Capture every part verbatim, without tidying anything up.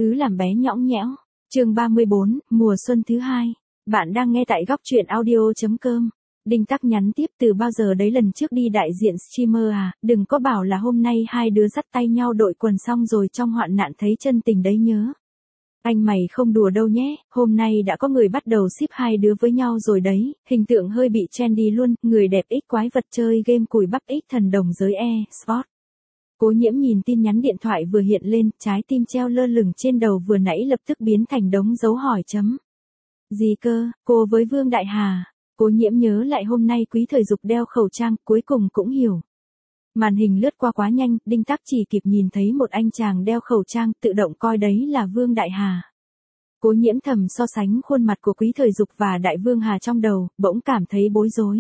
ứ làm bé nhõng nhẽo. Chương ba mươi bốn, mùa xuân thứ hai. Bạn đang nghe tại góc truyện audio chấm com. Đinh Tắc nhắn tiếp từ bao giờ đấy lần trước đi đại diện streamer à, đừng có bảo là hôm nay hai đứa dắt tay nhau đội quần xong rồi trong hoạn nạn thấy chân tình đấy nhớ. Anh mày không đùa đâu nhé, hôm nay đã có người bắt đầu ship hai đứa với nhau rồi đấy, hình tượng hơi bị trendy luôn, người đẹp ích quái vật chơi game cùi bắp ích thần đồng giới e-sport. Cố Nhiễm nhìn tin nhắn điện thoại vừa hiện lên, trái tim treo lơ lửng trên đầu vừa nãy lập tức biến thành đống dấu hỏi chấm. Gì cơ, cô với Vương Đại Hà? Cố Nhiễm nhớ lại hôm nay Quý Thời Dục đeo khẩu trang, cuối cùng cũng hiểu. Màn hình lướt qua quá nhanh, Đinh Tắc chỉ kịp nhìn thấy một anh chàng đeo khẩu trang, tự động coi đấy là Vương Đại Hà. Cố Nhiễm thầm so sánh khuôn mặt của Quý Thời Dục và Đại Vương Hà trong đầu, bỗng cảm thấy bối rối.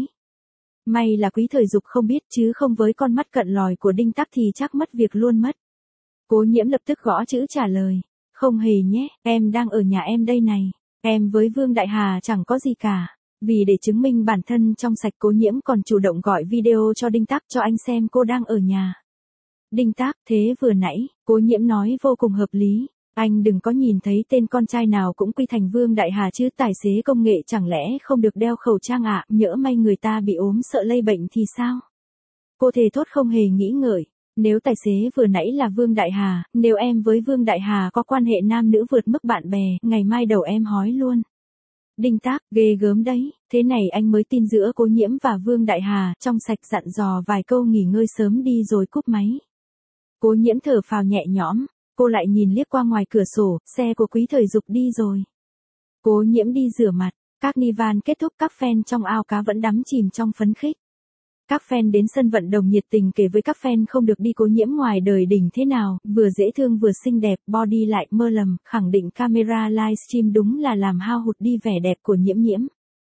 May là Quý Thời Dục không biết, chứ không với con mắt cận lòi của Đinh Tắc thì chắc mất việc luôn mất. Cố Nhiễm lập tức gõ chữ trả lời. Không hề nhé, em đang ở nhà em đây này. Em với Vương Đại Hà chẳng có gì cả. Vì để chứng minh bản thân trong sạch, Cố Nhiễm còn chủ động gọi video cho Đinh Tắc cho anh xem cô đang ở nhà. Đinh Tắc, thế vừa nãy, Cố Nhiễm nói vô cùng hợp lý. Anh đừng có nhìn thấy tên con trai nào cũng quy thành Vương Đại Hà chứ, tài xế công nghệ chẳng lẽ không được đeo khẩu trang ạ, à? Nhỡ may người ta bị ốm sợ lây bệnh thì sao? Cô thề thốt không hề nghĩ ngợi. Nếu tài xế vừa nãy là Vương Đại Hà, nếu em với Vương Đại Hà có quan hệ nam nữ vượt mức bạn bè, ngày mai đầu em hói luôn. Đinh Tắc, ghê gớm đấy, thế này anh mới tin giữa Cố Nhiễm và Vương Đại Hà, trong sạch dặn dò vài câu nghỉ ngơi sớm đi rồi cúp máy. Cố Nhiễm thở phào nhẹ nhõm, cô lại nhìn liếc qua ngoài cửa sổ, xe của Quý Thời Dục đi rồi. Cố Nhiễm đi rửa mặt, Carnival kết thúc, các fan trong ao cá vẫn đắm chìm trong phấn khích. Các fan đến sân vận động nhiệt tình kể với các fan không được đi Cố Nhiễm ngoài đời đỉnh thế nào, vừa dễ thương vừa xinh đẹp, body lại mơ lầm, khẳng định camera livestream đúng là làm hao hụt đi vẻ đẹp của Nhiễm Nhiễm.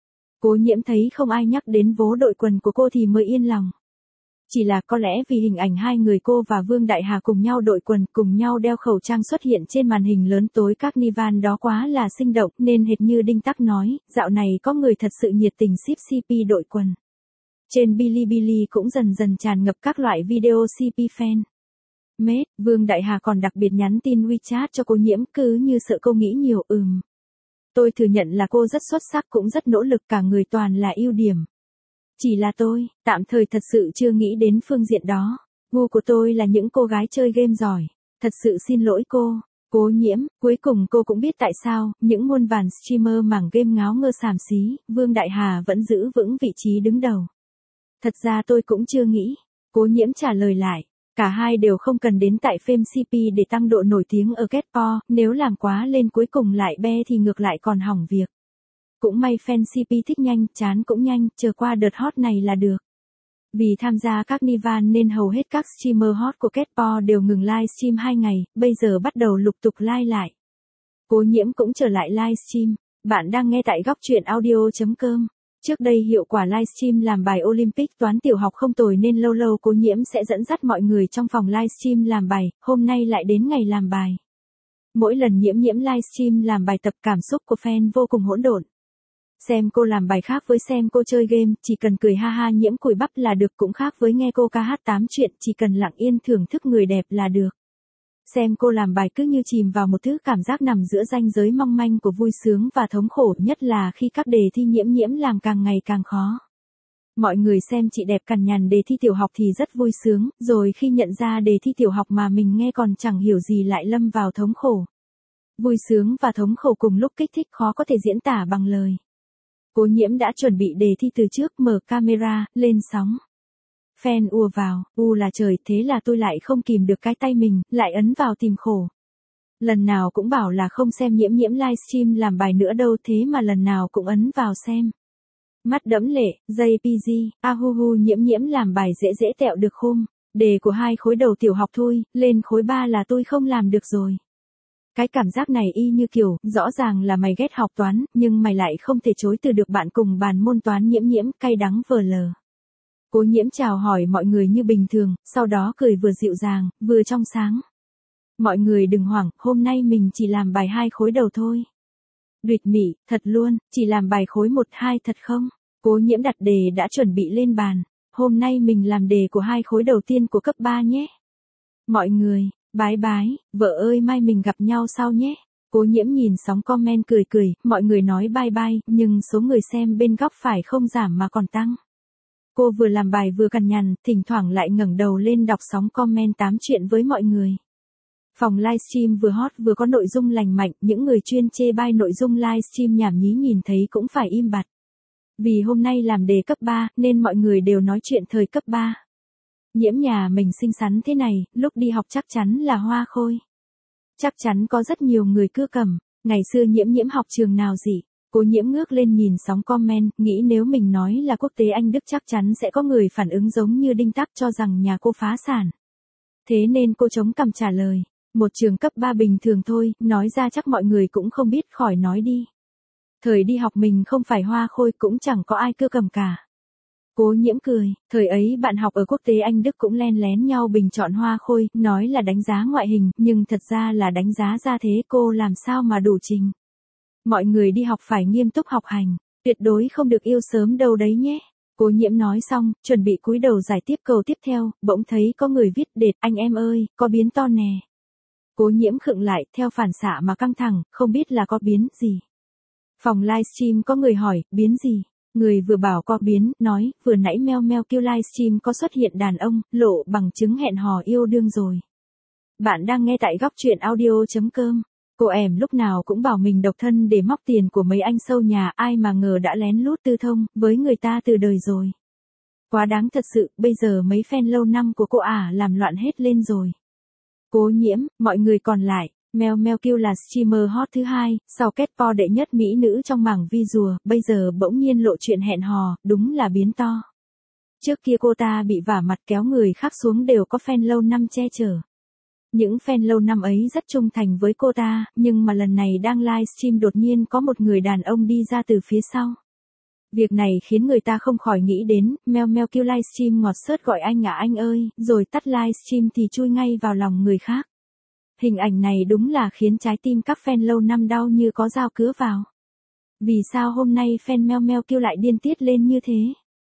Cố Nhiễm thấy không ai nhắc đến vố đội quần của cô thì mới yên lòng. Chỉ là có lẽ vì hình ảnh hai người cô và Vương Đại Hà cùng nhau đội quần, cùng nhau đeo khẩu trang xuất hiện trên màn hình lớn tối Carnival đó quá là sinh động, nên hệt như Đinh Tắc nói, dạo này có người thật sự nhiệt tình ship xê pê đội quần. Trên Bilibili cũng dần dần tràn ngập các loại video xê pê fan. Mết, Vương Đại Hà còn đặc biệt nhắn tin WeChat cho Cố Nhiễm, cứ như sợ cô nghĩ nhiều. Ừm. Tôi thừa nhận là cô rất xuất sắc, cũng rất nỗ lực, cả người toàn là ưu điểm. Chỉ là tôi, tạm thời thật sự chưa nghĩ đến phương diện đó. Gu của tôi là những cô gái chơi game giỏi. Thật sự xin lỗi cô. Cố Nhiễm, cuối cùng cô cũng biết tại sao, những muôn vàn streamer mảng game ngáo ngơ xàm xí, Vương Đại Hà vẫn giữ vững vị trí đứng đầu. Thật ra tôi cũng chưa nghĩ. Cố Nhiễm trả lời lại. Cả hai đều không cần đến tại phim xê pê để tăng độ nổi tiếng ở Ketpo, nếu làm quá lên cuối cùng lại be thì ngược lại còn hỏng việc. Cũng may fan xê pê thích nhanh, chán cũng nhanh, chờ qua đợt hot này là được. Vì tham gia Carnival nên hầu hết các streamer hot của Ketpo đều ngừng livestream hai ngày, bây giờ bắt đầu lục tục live lại. Cố Nhiễm cũng trở lại livestream. Bạn đang nghe tại góc truyện audio chấm com. Trước đây hiệu quả livestream làm bài Olympic toán tiểu học không tồi nên lâu lâu Cố Nhiễm sẽ dẫn dắt mọi người trong phòng livestream làm bài, hôm nay lại đến ngày làm bài. Mỗi lần Nhiễm Nhiễm livestream làm bài tập, cảm xúc của fan vô cùng hỗn độn. Xem cô làm bài khác với xem cô chơi game, chỉ cần cười ha ha Nhiễm cùi bắp là được, cũng khác với nghe cô ca hát tám chuyện, chỉ cần lặng yên thưởng thức người đẹp là được. Xem cô làm bài cứ như chìm vào một thứ cảm giác nằm giữa ranh giới mong manh của vui sướng và thống khổ, nhất là khi các đề thi Nhiễm Nhiễm làm càng ngày càng khó. Mọi người xem chị đẹp cằn nhằn đề thi tiểu học thì rất vui sướng, rồi khi nhận ra đề thi tiểu học mà mình nghe còn chẳng hiểu gì lại lâm vào thống khổ. Vui sướng và thống khổ cùng lúc kích thích khó có thể diễn tả bằng lời. Cố Nhiễm đã chuẩn bị đề thi từ trước, mở camera, lên sóng. Fan ùa vào, u là trời, thế là tôi lại không kìm được cái tay mình, lại ấn vào tìm khổ. Lần nào cũng bảo là không xem Nhiễm Nhiễm livestream làm bài nữa đâu, thế mà lần nào cũng ấn vào xem. Mắt đẫm lệ, jay pê giê, ahuhu Nhiễm Nhiễm làm bài dễ dễ tẹo được khôn. Đề của hai khối đầu tiểu học thôi, lên khối ba là tôi không làm được rồi. Cái cảm giác này y như kiểu, rõ ràng là mày ghét học toán, nhưng mày lại không thể chối từ được bạn cùng bàn môn toán Nhiễm Nhiễm, cay đắng vờ lờ. Cố Nhiễm chào hỏi mọi người như bình thường, sau đó cười vừa dịu dàng, vừa trong sáng. Mọi người đừng hoảng, hôm nay mình chỉ làm bài hai khối đầu thôi. Đuyệt mỉ, thật luôn, chỉ làm bài khối một hai thật không? Cố Nhiễm đặt đề đã chuẩn bị lên bàn. Hôm nay mình làm đề của hai khối đầu tiên của cấp ba nhé. Mọi người, Bái bái, vợ ơi mai mình gặp nhau sau nhé. Cố Nhiễm nhìn sóng comment cười cười, mọi người nói bye bye, nhưng số người xem bên góc phải không giảm mà còn tăng. Cô vừa làm bài vừa cằn nhằn, thỉnh thoảng lại ngẩng đầu lên đọc sóng comment tám chuyện với mọi người. Phòng livestream vừa hot vừa có nội dung lành mạnh, những người chuyên chê bai nội dung livestream nhảm nhí nhìn thấy cũng phải im bặt. Vì hôm nay làm đề cấp ba, nên mọi người đều nói chuyện thời cấp ba. Nhiễm nhà mình xinh xắn thế này, lúc đi học chắc chắn là hoa khôi. Chắc chắn có rất nhiều người cưa cầm, ngày xưa Nhiễm Nhiễm học trường nào gì. Cố Nhiễm ngước lên nhìn sóng comment, nghĩ nếu mình nói là quốc tế Anh Đức chắc chắn sẽ có người phản ứng giống như Đinh Tắc cho rằng nhà cô phá sản. Thế nên cô chống cằm trả lời, một trường cấp ba bình thường thôi, nói ra chắc mọi người cũng không biết khỏi nói đi. Thời đi học mình không phải hoa khôi cũng chẳng có ai cưa cầm cả. Cố Nhiễm cười, thời ấy bạn học ở quốc tế Anh Đức cũng len lén nhau bình chọn hoa khôi, nói là đánh giá ngoại hình, nhưng thật ra là đánh giá ra thế cô làm sao mà đủ trình. Mọi người đi học phải nghiêm túc học hành, tuyệt đối không được yêu sớm đâu đấy nhé. Cố Nhiễm nói xong, chuẩn bị cúi đầu giải tiếp câu tiếp theo, bỗng thấy có người viết đệt, anh em ơi, có biến to nè. Cố Nhiễm khựng lại, theo phản xạ mà căng thẳng, không biết là có biến gì. Phòng livestream có người hỏi, biến gì? Người vừa bảo có biến, nói, vừa nãy meo meo kêu livestream có xuất hiện đàn ông, lộ bằng chứng hẹn hò yêu đương rồi. Bạn đang nghe tại góc truyện audio chấm com. Cô em lúc nào cũng bảo mình độc thân để móc tiền của mấy anh sâu nhà, ai mà ngờ đã lén lút tư thông với người ta từ đời rồi. Quá đáng thật sự, bây giờ mấy fan lâu năm của cô ả làm loạn hết lên rồi. Cố Nhiễm, mọi người còn lại, Meo Meo Q là streamer hot thứ hai, sau Ketpo đệ nhất mỹ nữ trong mảng vi rùa, bây giờ bỗng nhiên lộ chuyện hẹn hò, đúng là biến to. Trước kia cô ta bị vả mặt kéo người khác xuống đều có fan lâu năm che chở. Những fan lâu năm ấy rất trung thành với cô ta, nhưng mà lần này đang livestream đột nhiên có một người đàn ông đi ra từ phía sau. Việc này khiến người ta không khỏi nghĩ đến, Meo Meo Q livestream ngọt xớt gọi anh à anh ơi, rồi tắt livestream thì chui ngay vào lòng người khác. Hình ảnh này đúng là khiến trái tim các fan lâu năm đau như có dao cứa vào. Vì sao hôm nay fan Meo Meo Q lại điên tiết lên như thế?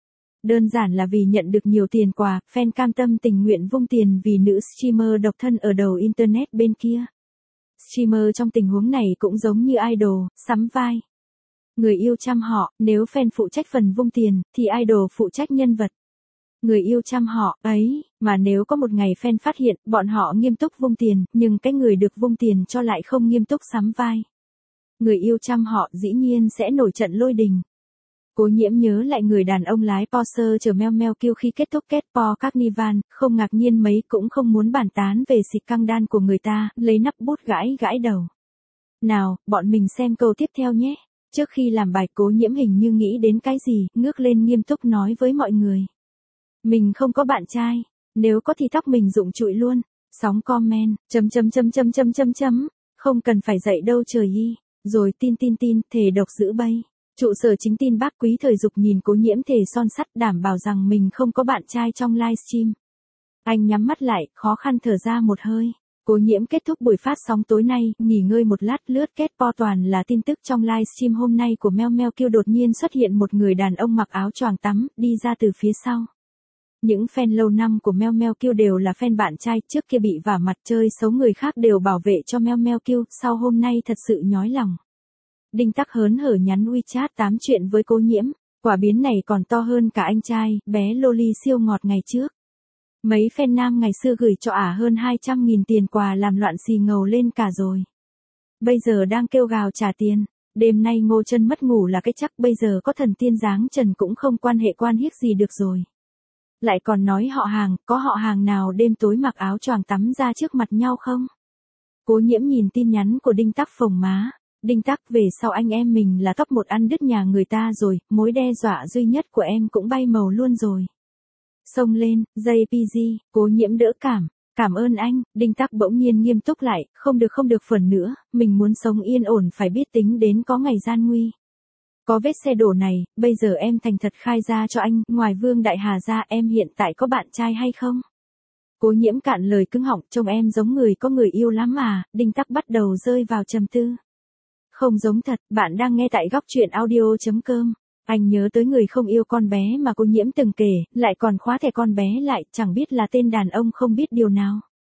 Đơn giản là vì nhận được nhiều tiền quà, fan cam tâm tình nguyện vung tiền vì nữ streamer độc thân ở đầu internet bên kia. Streamer trong tình huống này cũng giống như idol, sắm vai. Người yêu chăm họ, nếu fan phụ trách phần vung tiền, thì idol phụ trách nhân vật. Người yêu chăm họ, ấy, mà nếu có một ngày fan phát hiện, bọn họ nghiêm túc vung tiền, nhưng cái người được vung tiền cho lại không nghiêm túc sắm vai. Người yêu chăm họ dĩ nhiên sẽ nổi trận lôi đình. Cố Nhiễm nhớ lại người đàn ông lái Porsche chở Meo Meo Q khi kết thúc Ketpo Carnival, không ngạc nhiên mấy cũng không muốn bàn tán về xịt căng đan của người ta, lấy nắp bút gãi gãi đầu. Nào, bọn mình xem câu tiếp theo nhé. Trước khi làm bài Cố Nhiễm hình như nghĩ đến cái gì, ngước lên nghiêm túc nói với mọi người. Mình không có bạn trai, nếu có thì tóc mình rụng trụi luôn. Sóng comment, chấm chấm chấm chấm chấm chấm chấm, không cần phải dạy đâu trời y, rồi tin tin tin, thề độc giữ bay. Trụ sở chính tin bác Quý Thời Dục nhìn Cố Nhiễm thề son sắt đảm bảo rằng mình không có bạn trai trong livestream. Anh nhắm mắt lại, khó khăn thở ra một hơi. Cố Nhiễm kết thúc buổi phát sóng tối nay, nghỉ ngơi một lát lướt Ketpo toàn là tin tức trong livestream hôm nay của Meo Meo Q đột nhiên xuất hiện một người đàn ông mặc áo choàng tắm, đi ra từ phía sau. Những fan lâu năm của Meo Meo Q đều là fan bạn trai, trước kia bị vả mặt chơi xấu người khác đều bảo vệ cho Meo Meo Q, sau hôm nay thật sự nhói lòng. Đinh Tắc hớn hở nhắn WeChat tám chuyện với Cố Nhiễm, quả biến này còn to hơn cả anh trai, bé Loli siêu ngọt ngày trước. Mấy fan nam ngày xưa gửi cho ả hơn hai trăm nghìn tiền quà làm loạn xì ngầu lên cả rồi. Bây giờ đang kêu gào trả tiền, đêm nay Ngô Chân mất ngủ là cái chắc, bây giờ có thần tiên dáng trần cũng không quan hệ quan hiếc gì được rồi. Lại còn nói họ hàng, có họ hàng nào đêm tối mặc áo choàng tắm ra trước mặt nhau không? Cố Nhiễm nhìn tin nhắn của Đinh Tắc phồng má. Đinh Tắc, về sau anh em mình là top một ăn đứt nhà người ta rồi, mối đe dọa duy nhất của em cũng bay màu luôn rồi. Xông lên, jê pê giê, Cố Nhiễm đỡ cảm, cảm ơn anh. Đinh Tắc bỗng nhiên nghiêm túc lại, không được không được phần nữa, mình muốn sống yên ổn phải biết tính đến có ngày gian nguy. Có vết xe đổ này, bây giờ em thành thật khai ra cho anh, ngoài Vương Đại Hà ra em hiện tại có bạn trai hay không? Cố Nhiễm cạn lời cứng họng, trông em giống người có người yêu lắm à. Đinh Tắc bắt đầu rơi vào trầm tư. Không giống thật, bạn đang nghe tại góc truyện audio chấm com. Anh nhớ tới người không yêu con bé mà Cố Nhiễm từng kể, lại còn khóa thẻ con bé lại, chẳng biết là tên đàn ông không biết điều nào.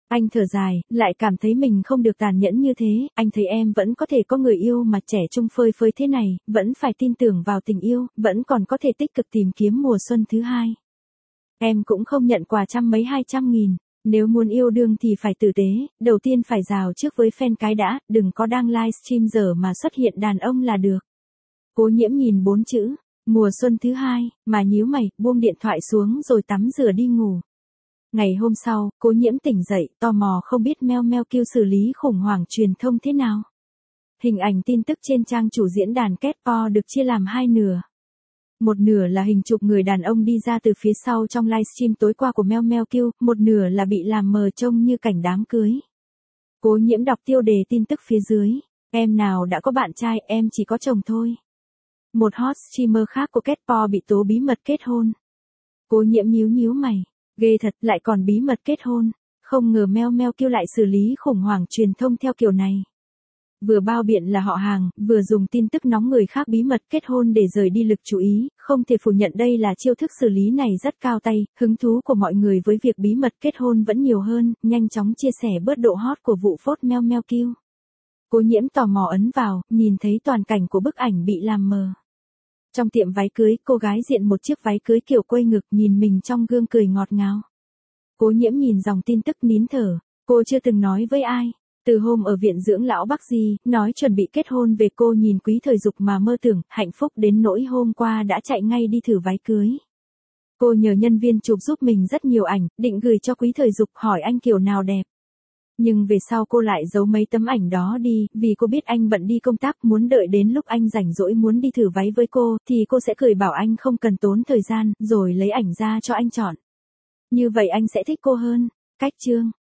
Anh thở dài, lại cảm thấy mình không được tàn nhẫn như thế, anh thấy em vẫn có thể có người yêu mà trẻ trung phơi phới thế này, vẫn phải tin tưởng vào tình yêu, vẫn còn có thể tích cực tìm kiếm mùa xuân thứ hai. Em cũng không nhận quà trăm mấy hai trăm nghìn, nếu muốn yêu đương thì phải tử tế, đầu tiên phải rào trước với fan cái đã, đừng có đang livestream giờ mà xuất hiện đàn ông là được. Cố Nhiễm nhìn bốn chữ, mùa xuân thứ hai, mà nhíu mày, buông điện thoại xuống rồi tắm rửa đi ngủ. Ngày hôm sau, Cố Nhiễm tỉnh dậy, tò mò không biết Meo Meo kêu xử lý khủng hoảng truyền thông thế nào. Hình ảnh tin tức trên trang chủ diễn đàn Ketpo được chia làm hai nửa. Một nửa là hình chụp người đàn ông đi ra từ phía sau trong livestream tối qua của Meo Meo Kill, một nửa là bị làm mờ trông như cảnh đám cưới. Cố Nhiễm đọc tiêu đề tin tức phía dưới, em nào đã có bạn trai, em chỉ có chồng thôi. Một hot streamer khác của Ketpo bị tố bí mật kết hôn. Cố Nhiễm nhíu nhíu mày, ghê thật, lại còn bí mật kết hôn, không ngờ Meo Meo Kill lại xử lý khủng hoảng truyền thông theo kiểu này. Vừa bao biện là họ hàng, vừa dùng tin tức nóng người khác bí mật kết hôn để rời đi lực chú ý, không thể phủ nhận đây là chiêu thức xử lý này rất cao tay, hứng thú của mọi người với việc bí mật kết hôn vẫn nhiều hơn, nhanh chóng chia sẻ bớt độ hot của vụ phốt Meo Meo Kill. Cố Nhiễm tò mò ấn vào, nhìn thấy toàn cảnh của bức ảnh bị làm mờ. Trong tiệm váy cưới, cô gái diện một chiếc váy cưới kiểu quây ngực nhìn mình trong gương cười ngọt ngào. Cố Nhiễm nhìn dòng tin tức nín thở, cô chưa từng nói với ai. Từ hôm ở viện dưỡng lão Bắc Di, nói chuẩn bị kết hôn về cô nhìn Quý Thời Dục mà mơ tưởng, hạnh phúc đến nỗi hôm qua đã chạy ngay đi thử váy cưới. Cô nhờ nhân viên chụp giúp mình rất nhiều ảnh, định gửi cho Quý Thời Dục hỏi anh kiểu nào đẹp. Nhưng về sau cô lại giấu mấy tấm ảnh đó đi, vì cô biết anh bận đi công tác, muốn đợi đến lúc anh rảnh rỗi muốn đi thử váy với cô, thì cô sẽ cười bảo anh không cần tốn thời gian, rồi lấy ảnh ra cho anh chọn. Như vậy anh sẽ thích cô hơn. Cách chương